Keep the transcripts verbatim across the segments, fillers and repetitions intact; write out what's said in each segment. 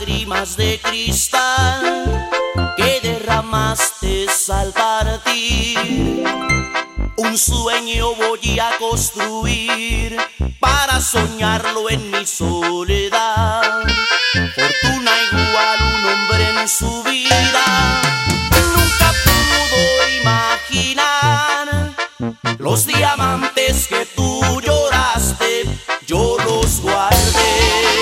lágrimas de cristal que derramaste al partir. Un sueño voy a construir para soñarlo en mi soledad. Fortuna igual un hombre en su vida nunca pudo imaginar. Los diamantes que tú lloraste, yo los guardé.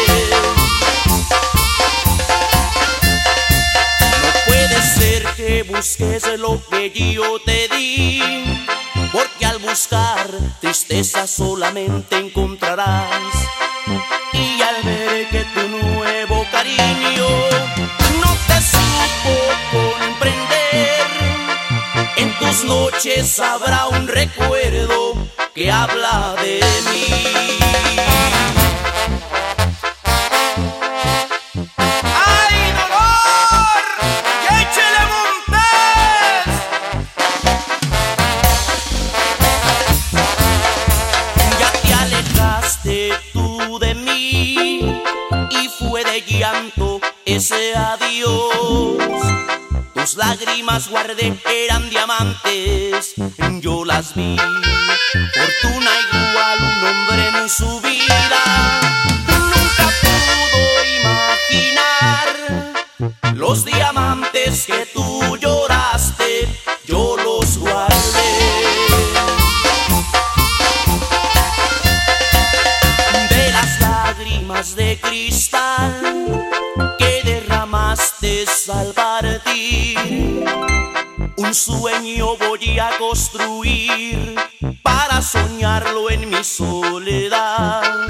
No puede ser que busques lo que yo te di, porque al buscar tristeza solamente encontrarás. Y al ver que tu nuevo cariño no te supo comprender, en tus noches habrá un recuerdo que habla de mí. ¡Ay, dolor! ¡Que échele Montes! Ya te alejaste tú de mí y fue de llanto ese adiós. Tus lágrimas guardé, eran diamantes, yo las vi. Fortuna igual un hombre en su vida nunca pudo imaginar. Los diamantes que tú lloraste, yo los guardé. De las lágrimas de cristal que derramaste al partir, un sueño voy a construir para soñarlo en mi soledad.